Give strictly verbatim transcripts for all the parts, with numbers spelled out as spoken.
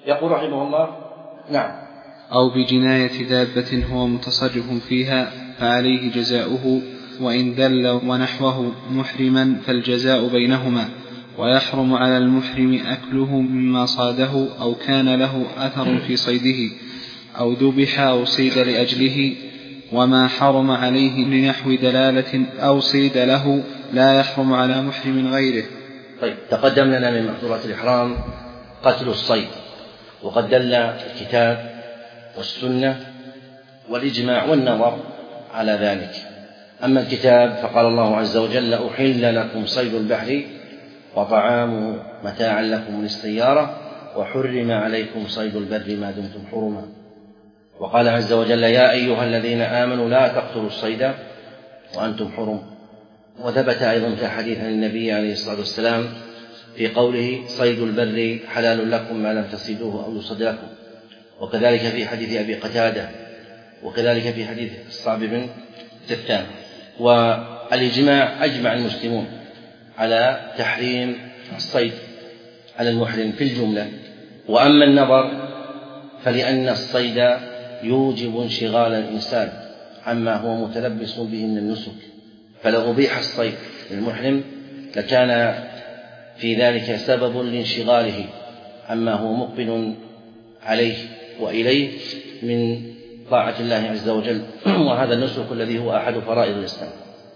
يقول رحمه الله: نعم. أو بجناية دابة هو متصرف فيها فعليه جزاؤه، وإن دل ونحوه محرما فالجزاء بينهما. ويحرم على المحرم أكله مما صاده أو كان له أثر في صيده أو ذبح أو صيد لأجله. وما حرم عليه لنحو دلالة أو صيد له لا يحرم على محرم غيره. طيب، تقدم لنا من محظورات الإحرام قتل الصيد، وقد دل الكتاب والسنة والإجماع والنظر على ذلك. أما الكتاب فقال الله عز وجل: أحل لكم صيد البحر وطعامه متاعا لكم للسيارة وحرم عليكم صيد البر ما دمتم حرما. وقال عز وجل: يا أيها الذين آمنوا لا تقتلوا الصيد وأنتم حرم. وثبت أيضا في حديث عن النبي عليه الصلاة والسلام في قوله: صيد البر حلال لكم ما لم تصيدوه أو يصد لكم. وكذلك في حديث أبي قتادة، وكذلك في حديث الصعب بن تثام. والإجماع أجمع المسلمون على تحريم الصيد على المحرم في الجملة. وأما النظر فلأن الصيد يوجب انشغال الإنسان عما هو متلبس به من النسك، فلو أبيح الصيد للمحرم لكان في ذلك سبب لانشغاله عما هو مقبل عليه وإليه من طاعة الله عز وجل، وهذا النسك الذي هو أحد فرائض الإسلام.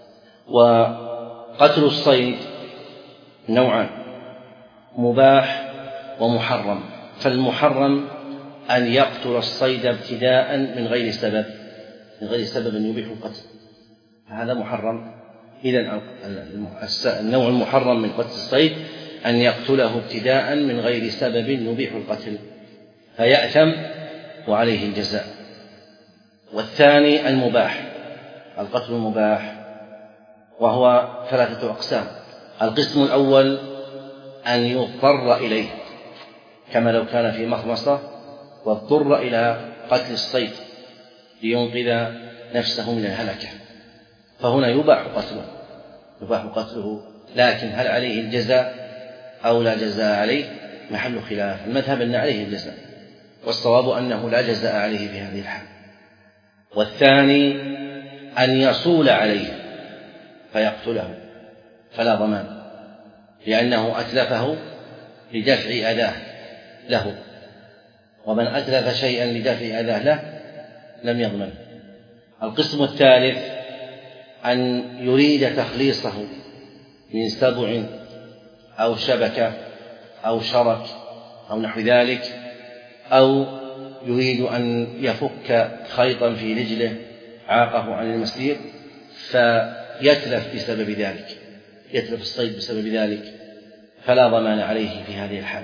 وقتل الصيد نوعان: مباح ومحرم. فالمحرم أن يقتل الصيد ابتداء من غير سبب من غير سبب يبيح القتل، هذا محرم. إذن النوع المحرم من قتل الصيد أن يقتله ابتداء من غير سبب يبيح القتل فيأثم وعليه الجزاء. والثاني المباح، القتل المباح، وهو ثلاثة أقسام. القسم الأول أن يضطر إليه، كما لو كان في مخمصة واضطر إلى قتل الصيد لينقذ نفسه من الهلكة، فهنا يباح قتله يباح قتله لكن هل عليه الجزاء أو لا جزاء عليه محل خلاف. المذهب أن عليه الجزاء، والصواب أنه لا جزاء عليه في هذه الحال. والثاني أن يصول عليه فيقتله فلا ضمان، لأنه أتلفه لدفع أذاه له، ومن أتلف شيئا لدفع أذاه له لم يضمن. القسم الثالث أن يريد تخليصه من سبع أو شبكة أو شرك أو نحو ذلك، أو يريد أن يفك خيطا في رجله عاقه عن المسير فيتلف بسبب ذلك يتلف الصيد بسبب ذلك، فلا ضمان عليه في هذه الحال،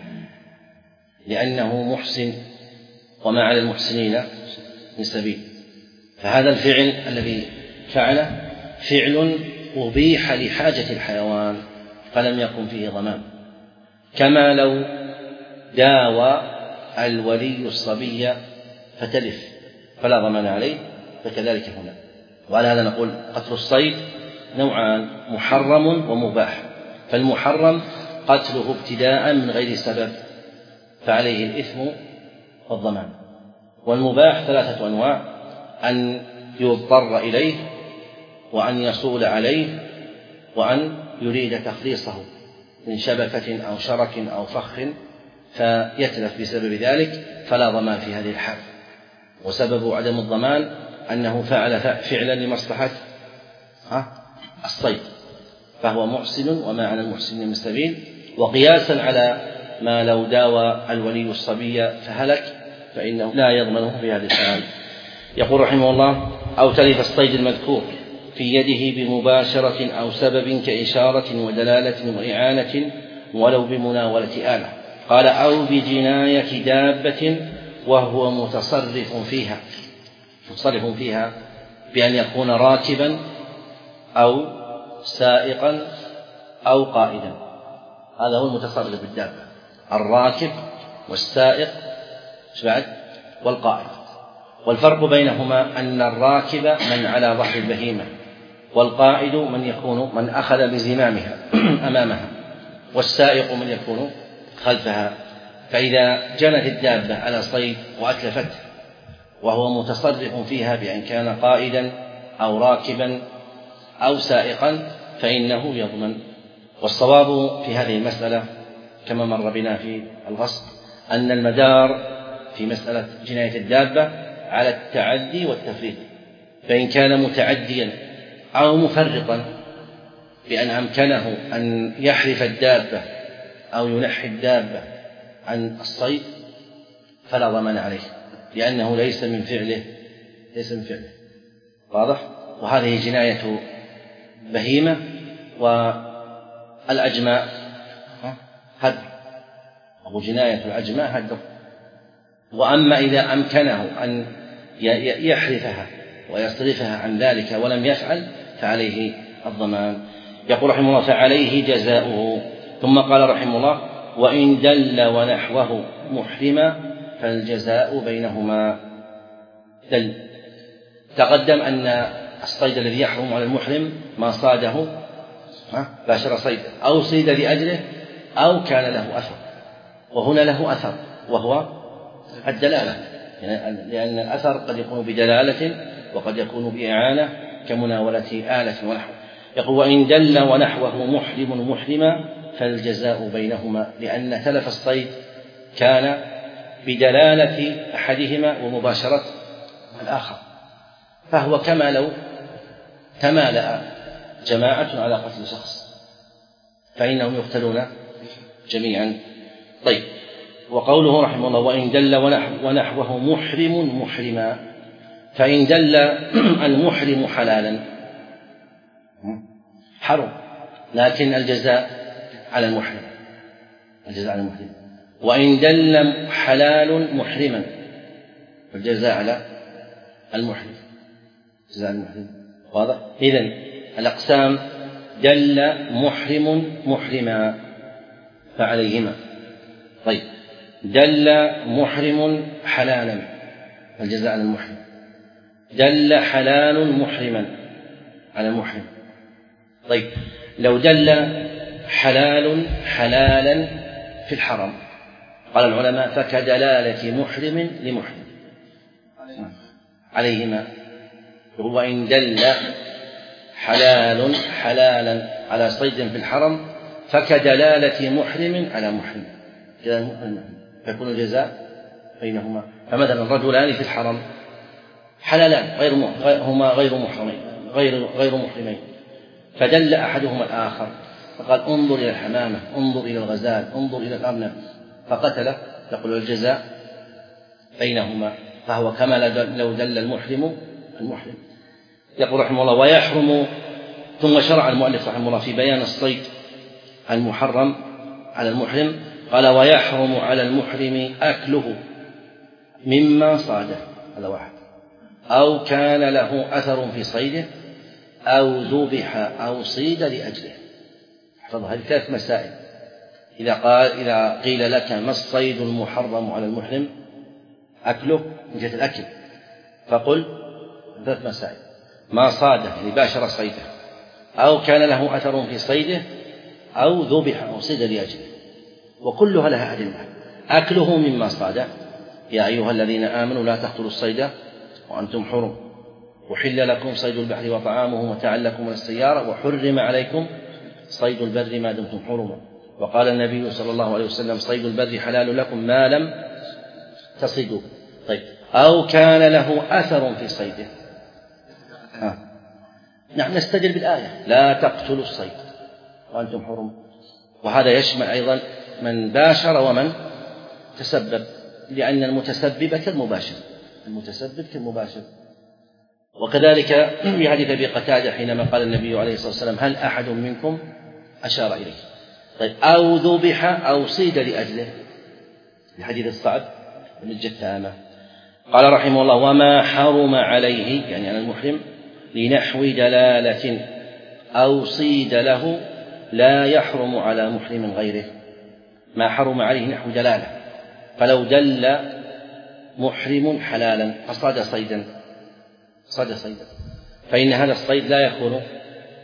لأنه محسن وما على المحسنين من سبيل. فهذا الفعل الذي فعله فعل أبيح لحاجة الحيوان فلم يكن فيه ضمان، كما لو داوى الولي الصبي فتلف فلا ضمان عليه، فكذلك هنا. وعلى هذا نقول قتل الصيد نوعان: محرم ومباح. فالمحرم قتله ابتداء من غير سبب فعليه الإثم والضمان، والمباح ثلاثة أنواع: أن يضطر إليه، وأن يصول عليه، وأن يريد تخليصه من شبكة أو شرك أو فخ فيتلف بسبب ذلك فلا ضمان في هذه الحال. وسبب عدم الضمان أنه فعل فعلا لمصلحة الصيد فهو محسن وما على المحسن من سبيل. وقياسا على ما لو داوى الولي الصبي فهلك فإنه لا يضمنه في هذه الحال. يقول رحمه الله: أو تلف الصيد المذكور في يده بمباشرة أو سبب كإشارة ودلالة وإعانة ولو بمناولة آلة. قال: أو بجناية دابة وهو متصرف فيها متصرف فيها بأن يكون راكبا أو سائقا أو قائدا. هذا هو المتصرف بالدابة: الراكب والسائق بعد والقائد. والفرق بينهما أن الراكب من على ظهر البهيمة، والقائد من يكون من أخذ بزمامها أمامها، والسائق من يكون خلفها فإذا جنت الدابة على صيد وأتلفته وهو متصرف فيها بأن كان قائدا أو راكبا أو سائقا فإنه يضمن. والصواب في هذه المسألة كما مر بنا في الغصب أن المدار في مسألة جناية الدابة على التعدي والتفريط، فإن كان متعديا أو مفرطا بأن أمكنه أن يحرف الدابة أو ينحي الدابة عن الصيد فلا ضمان عليه، لأنه ليس من فعله ليس من فعله واضح. وهذه جناية بهيمة، والأجماء هدر، أو جناية الأجماء هدر. وأما إذا أمكنه أن يحرفها ويصرفها عن ذلك ولم يفعل فعليه الضمان. يقول رحمه الله فعليه جزاؤه. ثم قال رحمه الله وإن دل ونحوه محرما فالجزاء بينهما. دل تقدم أن الصيد الذي يحرم على المحرم ما صاده باشر صيده أو صيد لأجله أو كان له أثر، وهنا له أثر وهو الدلالة، لأن الأثر قد يكون بدلالة وقد يكون بإعانة كمناولة آلة ونحوه. يقول وإن دل ونحوه محرم محرما فالجزاء بينهما، لأن تلف الصيد كان بدلالة أحدهما ومباشرة الآخر، فهو كما لو تمالأ جماعة على قتل شخص فإنهم يقتلون جميعا. طيب، وقوله رحمه الله وإن دل ونحوه محرم محرما، فإن دل المحرم حلالا حرم، لكن الجزاء على المحرم الجزاء على المحرم. وإن دل حلال محرما فالجزاء على المحرم جزاء المحرم. واضح؟ إذن الأقسام دل محرم محرما فعليهما. طيب، دل محرم حلالا فالجزاء على المحرم، دل حلال محرما على المحرم. طيب، لو دل حلال حلالا في الحرم قال العلماء فكدلالة محرم لمحرم عليهما. وإن دل حلال حلالا على صيد في الحرم فكدلالة محرم على محرم فيكون الجزاء بينهما. فمثلا رجلان في الحرم حلالان غير هما غير محرمين غير غير محرمين، فدل أحدهما الآخر فقال انظر إلى الحمامة، انظر إلى الغزال، انظر إلى الأرنب، فقتله، يقول الجزاء بينهما، فهو كما لو دل المحرم المحرم. يقول رحمه الله ويحرم. ثم شرع المؤلف رحمه الله في بيان الصيد المحرم على المحرم، قال ويحرم على المحرم أكله مما صاده، هذا واحد، أو كان له أثر في صيده أو ذبح أو صيد لأجله. احفظها، هذه ثلاث مسائل. إذا قال إذا قيل لك ما الصيد المحرم على المحرم أكله من جهة الأكل، فقل ثلاث مسائل: ما صاده يعني باشر صيده، أو كان له أثر في صيده، أو ذبح أو صيد لأجله، وكلها لها أدلة. أكله مما صاده: يا أيها الذين آمنوا لا تقتلوا الصيد وأنتم حرم، وحل لكم صيد البحر وطعامه متاعا لكم وللسيارة، وحرم عليكم صيد البر ما دمتم حرما. وقال النبي صلى الله عليه وسلم: صيد البر حلال لكم ما لم تصيدوا. طيب، أو كان له أثر في صيده. آه. نحن نستدل بالآية: لا تقتلوا الصيد وأنتم حرم، وهذا يشمل أيضا من باشر ومن تسبب، لأن المتسبب كالمباشر المتسبب كالمباشر. وكذلك في حديث أبي قتادة حينما قال النبي عليه الصلاة والسلام: هل أحد منكم أشار إليه. طيب، أو ذبح أو صيد لأجله، في حديث الصعب بن الجثامة. قال رحمه الله: وما حرم عليه يعني على المحرم لنحو دلالة أو صيد له لا يحرم على محرم غيره. ما حرم عليه نحو دلالة، فلو دل محرم حلالا فصاد صيدا صاد صيدا فإن هذا الصيد لا يكون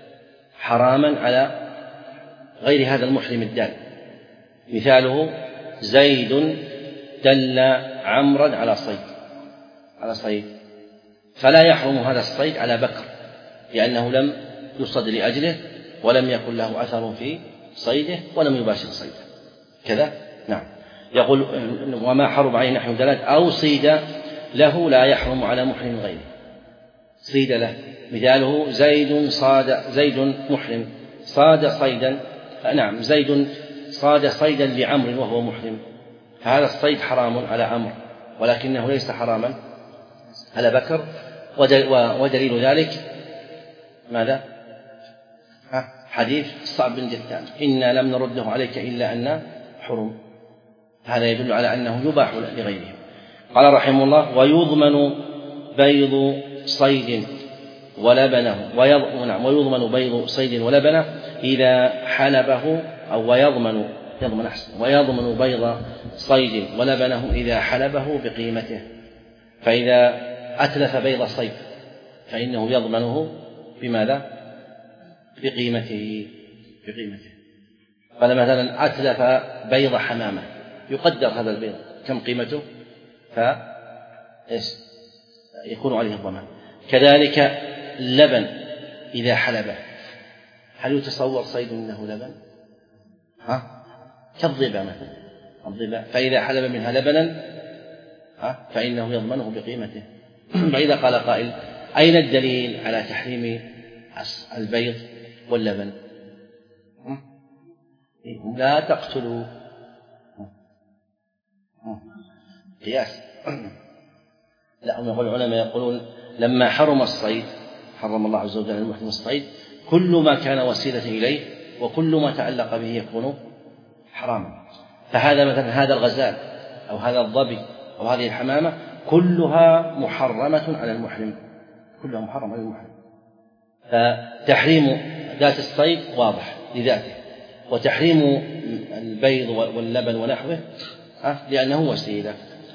حراما على غير هذا المحرم الدال. مثاله زيد دل عمرا على صيد على صيد فلا يحرم هذا الصيد على بكر لأنه لم يصد لأجله ولم يكن له أثر في صيده ولم يباشر صيده كذا. نعم. يقول وما حرم عليه نحو دلالة أو صيد له لا يحرم على محرم غيره. صيد له مثاله زيد صاد زيد محرم صاد صيدا نعم زيد صاد صيدا لعمر وهو محرم فهذا الصيد حرام على عمرو ولكنه ليس حراما على بكر ودليل ذلك ماذا؟ حديث الصعب بن جثام إنا لم نرده عليك إلا أن حرم هذا يدل على أنه يباح لغيره. قال رحمه الله ويضمن بيض صيد ولبنه ويضمن بيض صيد ولبنه إذا حلبه أو ويضمن يضمن أحسن ويضمن بيض صيد ولبنه إذا حلبه بقيمته فإذا أتلف بيض صيد فإنه يضمنه بماذا؟ بقيمته بقيمته قال مثلا أتلف بيض حمامة يقدر هذا البيض كم قيمته فيكون عليه الضمان. كذلك اللبن إذا حلبه هل يتصور صيد منه لبن؟ ها؟ كالضبا مثلا الضبا فإذا حلب منها لبنا ها؟ فإنه يضمنه بقيمته. فإذا قال قائل أين الدليل على تحريم البيض واللبن؟ لا تقتلوا قياس. لا هم العلماء يقولون لما حرم الصيد حرم الله عز وجل المحرم الصيد كل ما كان وسيلة إليه وكل ما تعلق به يكون حراما. فهذا مثلا هذا الغزال أو هذا الظبي أو هذه الحمامة كلها محرمة على المحرم كلها محرمة على المحرم. فتحريم ذات الصيد واضح لذاته وتحريم البيض واللبن ونحوه لأنه وسيلة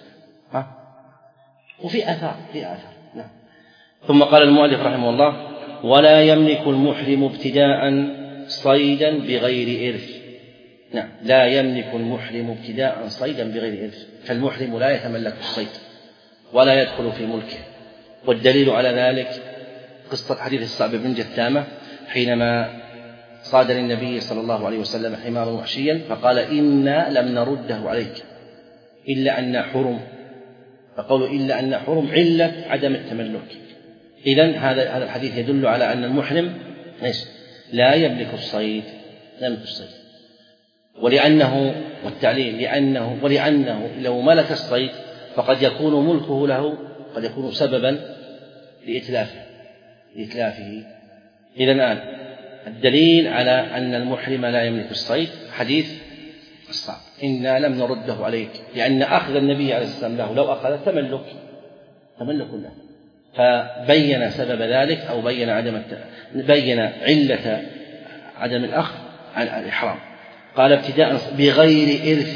وفي أثار في أثار. نعم. ثم قال المؤلف رحمه الله ولا يملك المحرم ابتداء صيدا بغير إرث. نعم لا يملك المحرم ابتداء صيدا بغير إرث فالمحرم لا يتملك الصيد ولا يدخل في ملكه. والدليل على ذلك قصة حديث الصعب بن جثامة حينما صاد للنبي صلى الله عليه وسلم حمارا وحشيا فقال إنا لم نرده عليك إلا أن حرم فقالوا إلا أن حرم علة عدم التملك. إذن هذا هذا الحديث يدل على أن المحرم لا يملك الصيد لا يملك الصيد ولأنه والتعليل لأنه ولأنه لو ملك الصيد فقد يكون ملكه له قد يكون سببا لإتلافه لإتلافه. إذن الآن الدليل على أن المحرم لا يملك الصيد حديث الصعب إنا لم نرده عليك لأن أخذ النبي عليه السلام له لو أخذ تملك تملك له فبين سبب ذلك أو بين عدم الت... بين علة عدم الأخذ عن الإحرام. قال ابتداء بغير إرث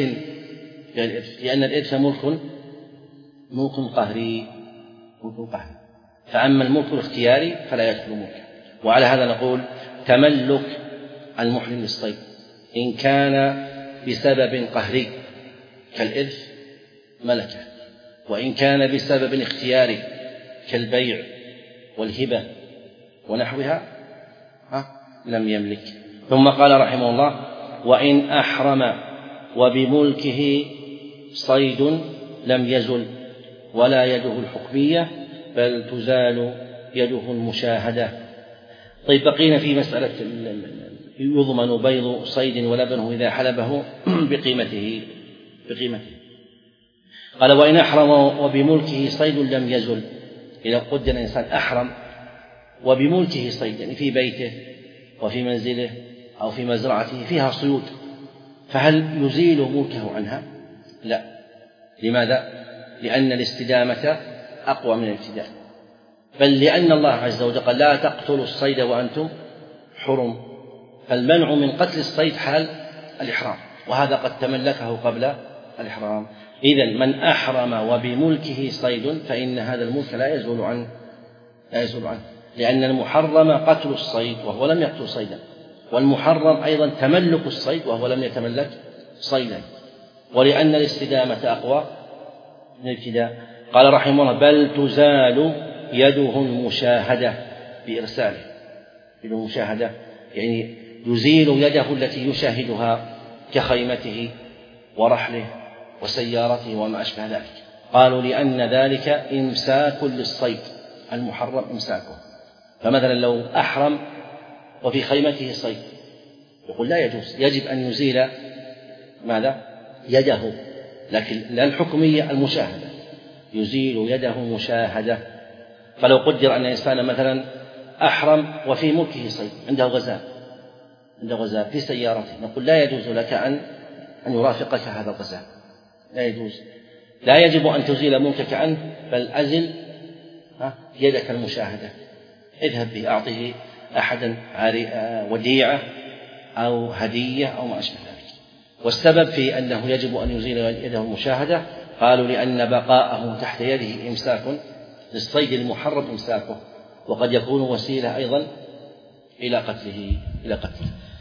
لأن الإرث ملك ملك قهري ملك قهري فأما الملك الاختياري فلا يدخل ملكه. وعلى هذا نقول تملك المحرم للصيد إن كان بسبب قهري كالإرث ملكه وإن كان بسبب اختياري كالبيع والهبة ونحوها لم يملك. ثم قال رحمه الله وإن أحرم وبملكه صيد لم يزل ولا يده الحكمية بل تزال يده المشاهدة. طيب بقينا في مسألة يضمن بيض صيد ولبنه إذا حلبه بقيمته بقيمته. قال وإن أحرم وبملكه صيد لم يزل إذا قدر الإنسان أحرم وبملكه صيد يعني في بيته وفي منزله أو في مزرعته فيها صيود فهل يزيل ملكه عنها؟ لا. لماذا؟ لأن الاستدامة أقوى من الابتداء بل لأن الله عز وجل قال لا تقتلوا الصيد وأنتم حرم فالمنع من قتل الصيد حال الإحرام وهذا قد تملكه قبل الإحرام. إذن من أحرم وبملكه صيد فإن هذا الملك لا يزول عنه لا يزول عنه لأن المحرم قتل الصيد وهو لم يقتل صيدا والمحرم أيضا تملك الصيد وهو لم يتملك صيدا ولأن الاستدامة أقوى من الابتداء. قال رحمه الله: بل تزال يده المشاهدة بإرساله. يده المشاهدة يعني يزيل يده التي يشاهدها كخيمته ورحله وسيارته وما أشبه ذلك. قالوا لأن ذلك إمساك للصيد المحرم إمساكه. فمثلا لو أحرم وفي خيمته صيد يقول لا يجوز، يجب أن يزيل ماذا؟ يده، لكن لا الحكمية، المشاهدة، يزيل يده مشاهدة. فلو قدر أن إنسان مثلا أحرم وفي ملكه صيد، عنده غزال عنده غزال في سيارته، نقول لا يجوز لك أن أن يرافقك هذا الغزال، لا يجوز، لا يجب أن تزيل ملكك عنه، بل أزل يدك المشاهدة، اذهب به، أعطه أحدا وديعة أو هدية أو ما أشبه ذلك. والسبب في أنه يجب أن يزيل يده المشاهدة قالوا لأن بقاءه تحت يده إمساك للصيد المحرم إمساكه، وقد يكون وسيلة أيضا إلى قتله إلى قتله